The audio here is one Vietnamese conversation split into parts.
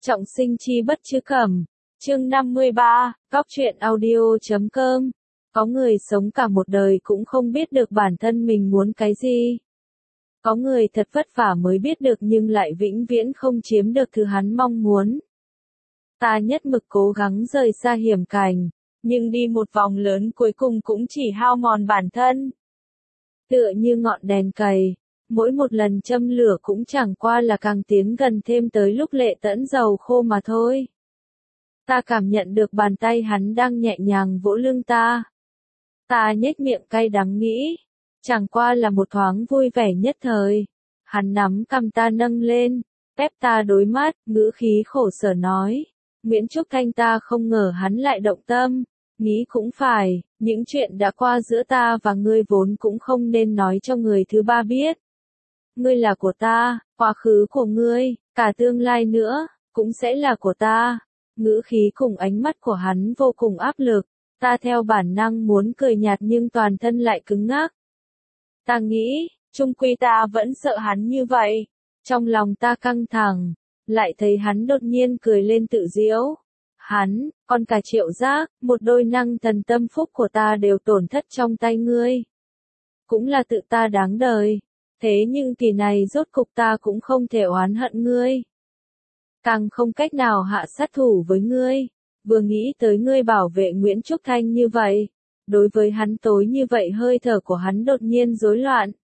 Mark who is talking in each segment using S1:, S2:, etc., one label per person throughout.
S1: Trọng sinh chi bất chư cẩm. Chương 53, Góc truyện audio.com. Có người sống cả một đời cũng không biết được bản thân mình muốn cái gì. Có người thật vất vả mới biết được nhưng lại vĩnh viễn không chiếm được thứ hắn mong muốn. Ta nhất mực cố gắng rời xa hiểm cảnh, nhưng đi một vòng lớn cuối cùng cũng chỉ hao mòn bản thân. Tựa như ngọn đèn cầy, mỗi một lần châm lửa cũng chẳng qua là càng tiến gần thêm tới lúc lệ tẫn dầu khô mà thôi. Ta cảm nhận được bàn tay hắn đang nhẹ nhàng vỗ lưng ta. Ta nhếch miệng cay đắng nghĩ, chẳng qua là một thoáng vui vẻ nhất thời. Hắn nắm cằm ta nâng lên, ép ta đối mắt, ngữ khí khổ sở nói. Nguyễn Trúc Thanh, ta không ngờ hắn lại động tâm. Nghĩ cũng phải, những chuyện đã qua giữa ta và ngươi vốn cũng không nên nói cho người thứ ba biết. Ngươi là của ta, quá khứ của ngươi, cả tương lai nữa, cũng sẽ là của ta. Ngữ khí cùng ánh mắt của hắn vô cùng áp lực, ta theo bản năng muốn cười nhạt nhưng toàn thân lại cứng ngắc. Ta nghĩ, chung quy ta vẫn sợ hắn như vậy. Trong lòng ta căng thẳng, lại thấy hắn đột nhiên cười lên tự giễu. Hắn, còn cả Triệu Giác, một đôi năng thần tâm phúc của ta đều tổn thất trong tay ngươi. Cũng là tự ta đáng đời. Thế nhưng kỳ này rốt cục ta cũng không thể oán hận ngươi. Càng không cách nào hạ sát thủ với ngươi. Vừa nghĩ tới ngươi bảo vệ Nguyễn Trúc Thanh như vậy. Đối với hắn tối như vậy hơi thở của hắn đột nhiên rối loạn.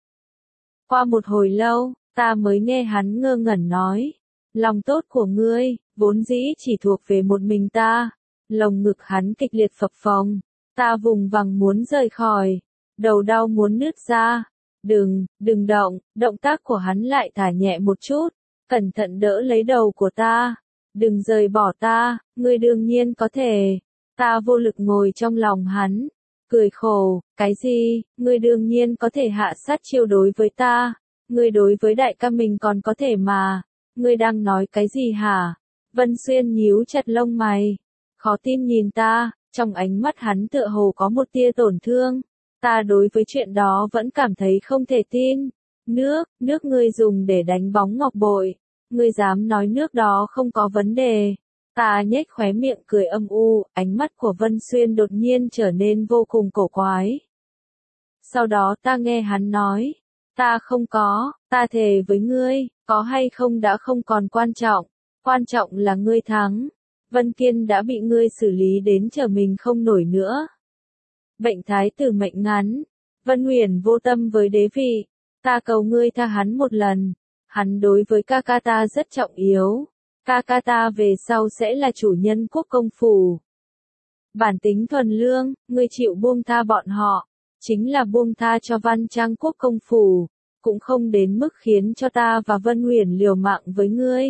S1: Qua một hồi lâu, ta mới nghe hắn ngơ ngẩn nói. Lòng tốt của ngươi, vốn dĩ chỉ thuộc về một mình ta. Lồng ngực hắn kịch liệt phập phồng. Ta vùng vằng muốn rời khỏi. Đầu đau muốn nứt ra. Đừng động, động tác của hắn lại thả nhẹ một chút. Cẩn thận đỡ lấy đầu của ta. Đừng rời bỏ ta, ngươi đương nhiên có thể. Ta vô lực ngồi trong lòng hắn. Cười khổ, cái gì, ngươi đương nhiên có thể hạ sát chiêu đối với ta. Ngươi đối với đại ca mình còn có thể mà. Ngươi đang nói cái gì hả? Vân Xuyên nhíu chặt lông mày. Khó tin nhìn ta, trong ánh mắt hắn tựa hồ có một tia tổn thương. Ta đối với chuyện đó vẫn cảm thấy không thể tin. Nước ngươi dùng để đánh bóng ngọc bội. Ngươi dám nói nước đó không có vấn đề. Ta nhếch khóe miệng cười âm u, ánh mắt của Vân Xuyên đột nhiên trở nên vô cùng cổ quái. Sau đó ta nghe hắn nói, ta không có, ta thề với ngươi, có hay không đã không còn quan trọng là ngươi thắng. Vân Kiên đã bị ngươi xử lý đến trở mình không nổi nữa. Bệnh thái tử mệnh ngắn, Vân Huyền vô tâm với đế vị, ta cầu ngươi tha hắn một lần. Hắn đối với ca ca ta rất trọng yếu. Ca ca ta về sau sẽ là chủ nhân quốc công phủ. Bản tính thuần lương, ngươi chịu buông tha bọn họ, chính là buông tha cho Văn Trang quốc công phủ, cũng không đến mức khiến cho ta và Vân Huyền liều mạng với ngươi.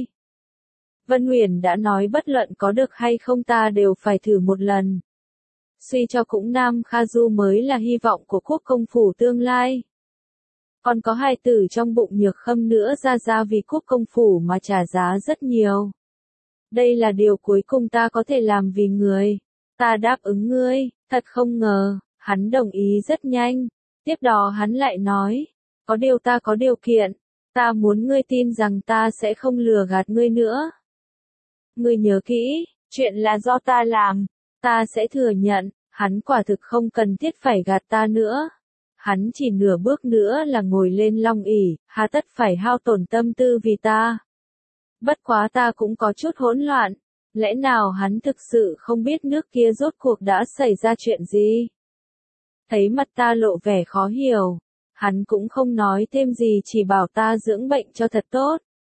S1: Vân Huyền đã nói bất luận có được hay không ta đều phải thử một lần. Suy cho cũng Nam Kha Du mới là hy vọng của quốc công phủ tương lai. Còn có hai tử trong bụng Nhược Khâm nữa ra vì quốc công phủ mà trả giá rất nhiều. Đây là điều cuối cùng ta có thể làm vì người. Ta đáp ứng ngươi, thật không ngờ, hắn đồng ý rất nhanh. Tiếp đó hắn lại nói, có điều ta có điều kiện, ta muốn ngươi tin rằng ta sẽ không lừa gạt ngươi nữa. Ngươi nhớ kỹ, chuyện là do ta làm, ta sẽ thừa nhận, hắn quả thực không cần thiết phải gạt ta nữa. Hắn chỉ nửa bước nữa là ngồi lên long ỷ, hà tất phải hao tổn tâm tư vì ta. Bất quá ta cũng có chút hỗn loạn, lẽ nào hắn thực sự không biết nước kia rốt cuộc đã xảy ra chuyện gì? Thấy mặt ta lộ vẻ khó hiểu, hắn cũng không nói thêm gì chỉ bảo ta dưỡng bệnh cho thật tốt.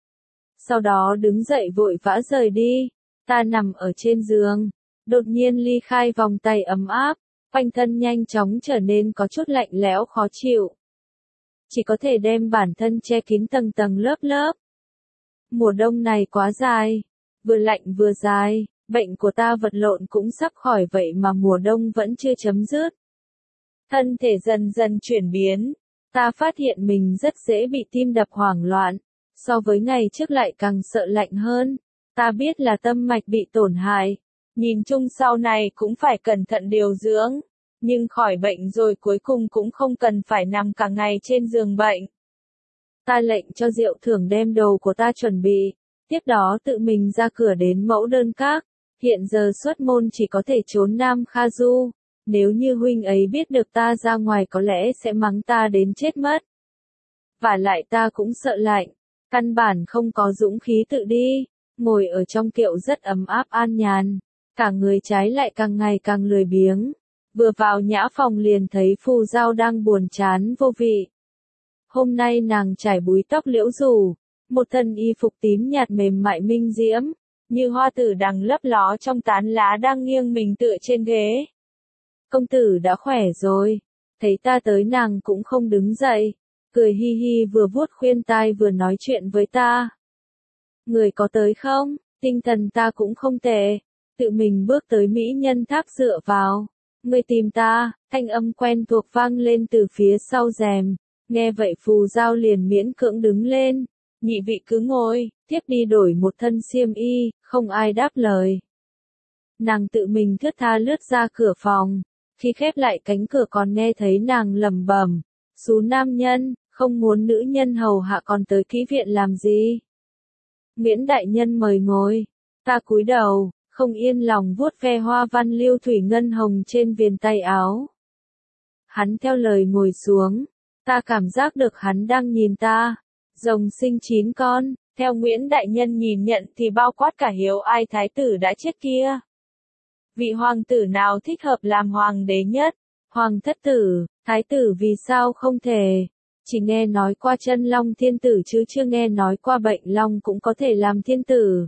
S1: Sau đó đứng dậy vội vã rời đi, ta nằm ở trên giường, đột nhiên ly khai vòng tay ấm áp. Quanh thân nhanh chóng trở nên có chút lạnh lẽo khó chịu. Chỉ có thể đem bản thân che kín tầng tầng lớp lớp. Mùa đông này quá dài, vừa lạnh vừa dài, bệnh của ta vật lộn cũng sắp khỏi vậy mà mùa đông vẫn chưa chấm dứt. Thân thể dần dần chuyển biến, ta phát hiện mình rất dễ bị tim đập hoảng loạn, so với ngày trước lại càng sợ lạnh hơn. Ta biết là tâm mạch bị tổn hại. Nhìn chung sau này cũng phải cẩn thận điều dưỡng, nhưng khỏi bệnh rồi cuối cùng cũng không cần phải nằm cả ngày trên giường bệnh. Ta lệnh cho Diệu Thưởng đem đồ của ta chuẩn bị, Tiếp đó tự mình ra cửa đến Mẫu Đơn Các, hiện giờ xuất môn chỉ có thể trốn Nam Kha Du, nếu như huynh ấy biết được ta ra ngoài có lẽ sẽ mắng ta đến chết mất. Vả lại ta cũng sợ lạnh, căn bản không có dũng khí tự đi, ngồi ở trong kiệu rất ấm áp an nhàn, cả người trái lại càng ngày càng lười biếng. Vừa vào nhã phòng liền thấy Phù Giao đang buồn chán vô vị. Hôm nay nàng trải búi tóc liễu rủ, một thân y phục tím nhạt mềm mại minh diễm, như hoa tử đằng lấp ló trong tán lá đang nghiêng mình tựa trên ghế. Công tử đã khỏe rồi, thấy ta tới nàng cũng không đứng dậy, cười hi hi vừa vuốt khuyên tai vừa nói chuyện với ta. Người có tới không? Tinh thần ta cũng không tệ, tự mình bước tới mỹ nhân tháp dựa vào. Người tìm ta, thanh âm quen thuộc vang lên từ phía sau rèm, nghe vậy Phù Giao liền miễn cưỡng đứng lên. Nhị vị cứ ngồi, tiếp đi đổi một thân xiêm y, không ai đáp lời. Nàng tự mình thướt tha lướt ra cửa phòng, khi khép lại cánh cửa còn nghe thấy nàng lẩm bẩm, xú nam nhân, không muốn nữ nhân hầu hạ còn tới kỹ viện làm gì. Miễn đại nhân mời ngồi, ta cúi đầu, không yên lòng vuốt ve hoa văn lưu thủy ngân hồng trên viền tay áo. Hắn theo lời ngồi xuống, ta cảm giác được hắn đang nhìn ta. Rồng sinh 9 con, theo Nguyễn đại nhân nhìn nhận thì bao quát cả Hiếu Ai thái tử đã chết kia. Vị hoàng tử nào thích hợp làm hoàng đế nhất? Hoàng thất tử, thái tử vì sao không thể? Chỉ nghe nói qua chân long thiên tử chứ chưa nghe nói qua bệnh long cũng có thể làm thiên tử.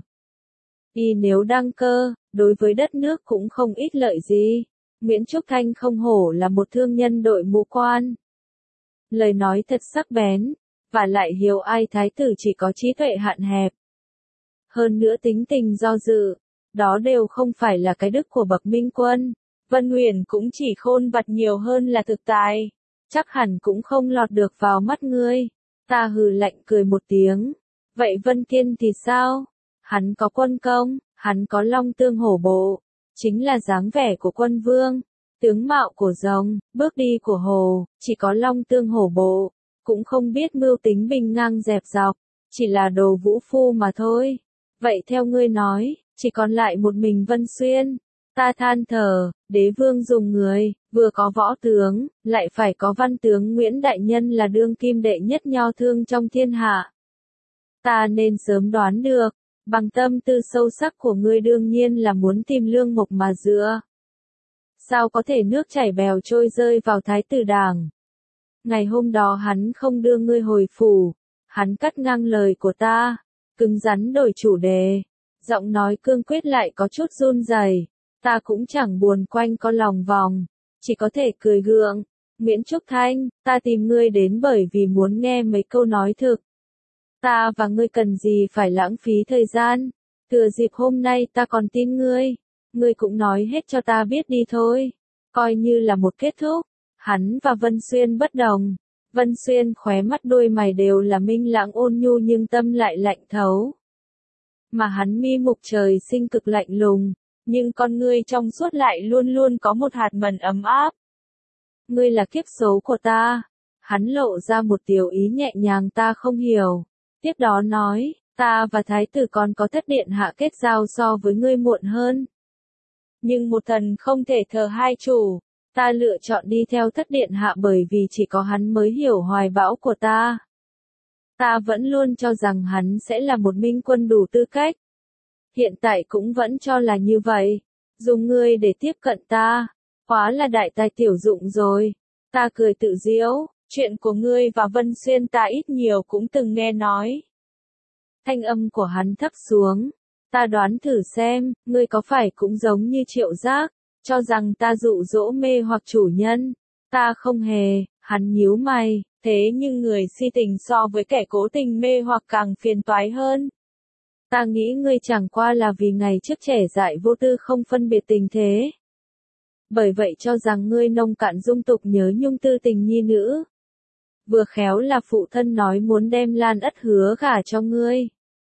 S1: Y nếu đăng cơ, đối với đất nước cũng không ít lợi gì. Nguyễn Trúc Thanh không hổ là một thương nhân đội mũ quan. Lời nói thật sắc bén. Và lại Hiếu Ai thái tử chỉ có trí tuệ hạn hẹp. Hơn nữa tính tình do dự, đó đều không phải là cái đức của bậc minh quân. Vân Huyền cũng chỉ khôn vặt nhiều hơn là thực tài. Chắc hẳn cũng không lọt được vào mắt ngươi. Ta hừ lạnh cười một tiếng. Vậy Vân Kiên thì sao? Hắn có quân công, hắn có long tương hổ bộ. Chính là dáng vẻ của quân vương. Tướng mạo của rồng, bước đi của hồ, chỉ có long tương hổ bộ. Cũng không biết mưu tính bình ngang dẹp dọc, chỉ là đồ vũ phu mà thôi. Vậy theo ngươi nói, chỉ còn lại một mình Vân Xuyên. Ta than thở, đế vương dùng người, vừa có võ tướng, lại phải có văn tướng Nguyễn Đại Nhân là đương kim đệ nhất nho thương trong thiên hạ. Ta nên sớm đoán được, bằng tâm tư sâu sắc của ngươi đương nhiên là muốn tìm lương mộc mà dựa. Sao có thể nước chảy bèo trôi rơi vào thái tử đảng? Ngày hôm đó hắn không đưa ngươi hồi phủ, hắn cắt ngang lời của ta, cứng rắn đổi chủ đề, giọng nói cương quyết lại có chút run rẩy. Ta cũng chẳng buồn quanh co lòng vòng, chỉ có thể cười gượng. Nguyễn Trúc Thanh, ta tìm ngươi đến bởi vì muốn nghe mấy câu nói thực. Ta và ngươi cần gì phải lãng phí thời gian, thừa dịp hôm nay ta còn tin ngươi cũng nói hết cho ta biết đi thôi, coi như là một kết thúc. Hắn và Vân Xuyên bất đồng. Vân Xuyên khóe mắt đôi mày đều là minh lãng ôn nhu nhưng tâm lại lạnh thấu. Mà hắn mi mục trời sinh cực lạnh lùng, nhưng con ngươi trong suốt lại luôn luôn có một hạt mật ấm áp. Ngươi là kiếp số của ta. Hắn lộ ra một tiểu ý nhẹ nhàng ta không hiểu. Tiếp đó nói, ta và thái tử còn có thất điện hạ kết giao so với ngươi muộn hơn. Nhưng một thần không thể thờ hai chủ. Ta lựa chọn đi theo thất điện hạ bởi vì chỉ có hắn mới hiểu hoài bão của ta. Ta vẫn luôn cho rằng hắn sẽ là một minh quân đủ tư cách. Hiện tại cũng vẫn cho là như vậy. Dùng ngươi để tiếp cận ta. Hóa là đại tài tiểu dụng rồi. Ta cười tự giễu. Chuyện của ngươi và Vân Xuyên ta ít nhiều cũng từng nghe nói. Thanh âm của hắn thấp xuống. Ta đoán thử xem, ngươi có phải cũng giống như Triệu Giác, cho rằng ta dụ dỗ mê hoặc chủ nhân. Ta không hề, hắn nhíu mày, thế nhưng người si tình so với kẻ cố tình mê hoặc càng phiền toái hơn. Ta nghĩ ngươi chẳng qua là vì ngày trước trẻ dại vô tư không phân biệt tình thế. Bởi vậy cho rằng ngươi nông cạn dung tục nhớ nhung tư tình nhi nữ. Vừa khéo là phụ thân nói muốn đem Lan Ất hứa gả cho ngươi.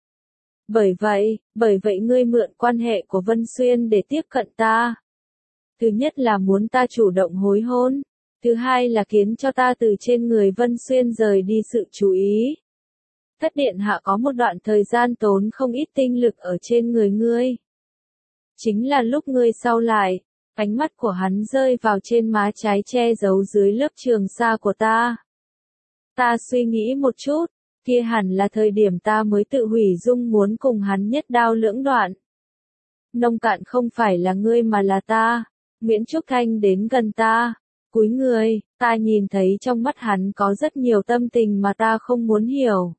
S1: Bởi vậy ngươi mượn quan hệ của Vân Xuyên để tiếp cận ta. Thứ nhất là muốn ta chủ động hối hôn. Thứ hai là khiến cho ta từ trên người Vân Xuyên rời đi sự chú ý. Thất điện hạ có một đoạn thời gian tốn không ít tinh lực ở trên người ngươi. Chính là lúc ngươi sau lại, ánh mắt của hắn rơi vào trên má trái che giấu dưới lớp trường sa của ta. Ta suy nghĩ một chút, kia hẳn là thời điểm ta mới tự hủy dung muốn cùng hắn nhất đao lưỡng đoạn. Nông Cạn không phải là ngươi mà là ta. Nguyễn Trúc Thanh đến gần ta, cúi người, ta nhìn thấy trong mắt hắn có rất nhiều tâm tình mà ta không muốn hiểu.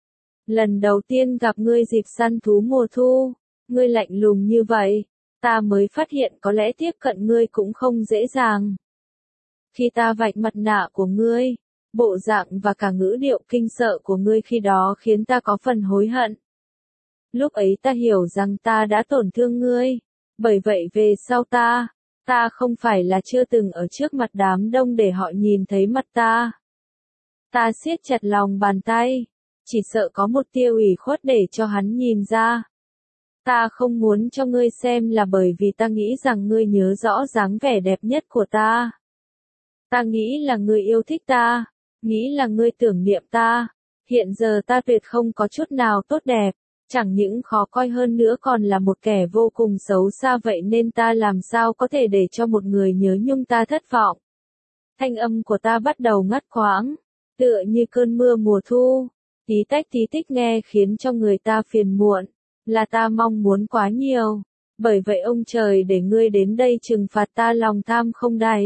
S1: Lần đầu tiên gặp ngươi dịp săn thú mùa thu, ngươi lạnh lùng như vậy, ta mới phát hiện có lẽ tiếp cận ngươi cũng không dễ dàng. Khi ta vạch mặt nạ của ngươi, bộ dạng và cả ngữ điệu kinh sợ của ngươi khi đó khiến ta có phần hối hận. Lúc ấy ta hiểu rằng ta đã tổn thương ngươi, bởi vậy về sau ta không phải là chưa từng ở trước mặt đám đông để họ nhìn thấy mặt ta. Ta siết chặt lòng bàn tay, chỉ sợ có một tia ủy khuất để cho hắn nhìn ra. Ta không muốn cho ngươi xem là bởi vì ta nghĩ rằng ngươi nhớ rõ dáng vẻ đẹp nhất của ta. Ta nghĩ là ngươi yêu thích ta, nghĩ là ngươi tưởng niệm ta. Hiện giờ ta tuyệt không có chút nào tốt đẹp, chẳng những khó coi hơn nữa còn là một kẻ vô cùng xấu xa, vậy nên ta làm sao có thể để cho một người nhớ nhung ta thất vọng. Thanh âm của ta bắt đầu ngắt quãng, tựa như cơn mưa mùa thu, tí tích nghe khiến cho người ta phiền muộn, là ta mong muốn quá nhiều, bởi vậy ông trời để ngươi đến đây trừng phạt ta lòng tham không đáy.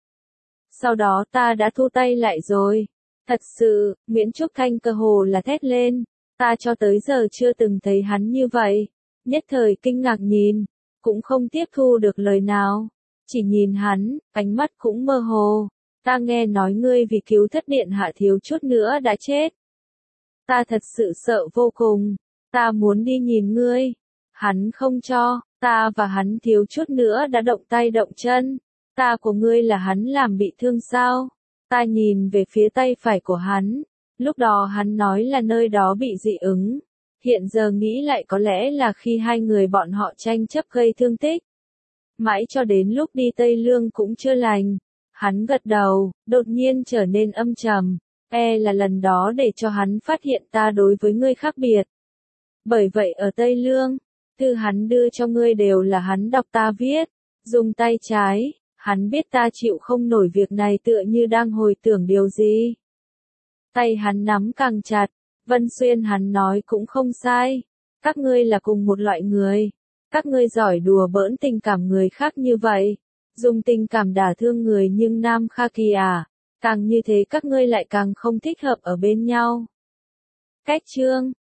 S1: Sau đó ta đã thu tay lại rồi. Thật sự, Nguyễn Trúc Thanh cơ hồ là thét lên, ta cho tới giờ chưa từng thấy hắn như vậy. Nhất thời kinh ngạc nhìn, cũng không tiếp thu được lời nào, chỉ nhìn hắn, ánh mắt cũng mơ hồ. Ta nghe nói ngươi vì cứu Thất điện hạ thiếu chút nữa đã chết. Ta thật sự sợ vô cùng, ta muốn đi nhìn ngươi. Hắn không cho, ta và hắn thiếu chút nữa đã động tay động chân. Ta của ngươi là hắn làm bị thương sao? Ta nhìn về phía tay phải của hắn, lúc đó hắn nói là nơi đó bị dị ứng. Hiện giờ nghĩ lại có lẽ là khi hai người bọn họ tranh chấp gây thương tích. Mãi cho đến lúc đi Tây Lương cũng chưa lành. Hắn gật đầu, đột nhiên trở nên âm trầm. Là lần đó để cho hắn phát hiện ta đối với ngươi khác biệt. Bởi vậy ở Tây Lương, thư hắn đưa cho ngươi đều là hắn đọc ta viết. Dùng tay trái, hắn biết ta chịu không nổi việc này, tựa như đang hồi tưởng điều gì. Tay hắn nắm càng chặt, Vân Xuyên hắn nói cũng không sai. Các ngươi là cùng một loại người. Các ngươi giỏi đùa bỡn tình cảm người khác như vậy. Dùng tình cảm đả thương người, nhưng Nam Kha Kỳ à, càng như thế các ngươi lại càng không thích hợp ở bên nhau. Cách chương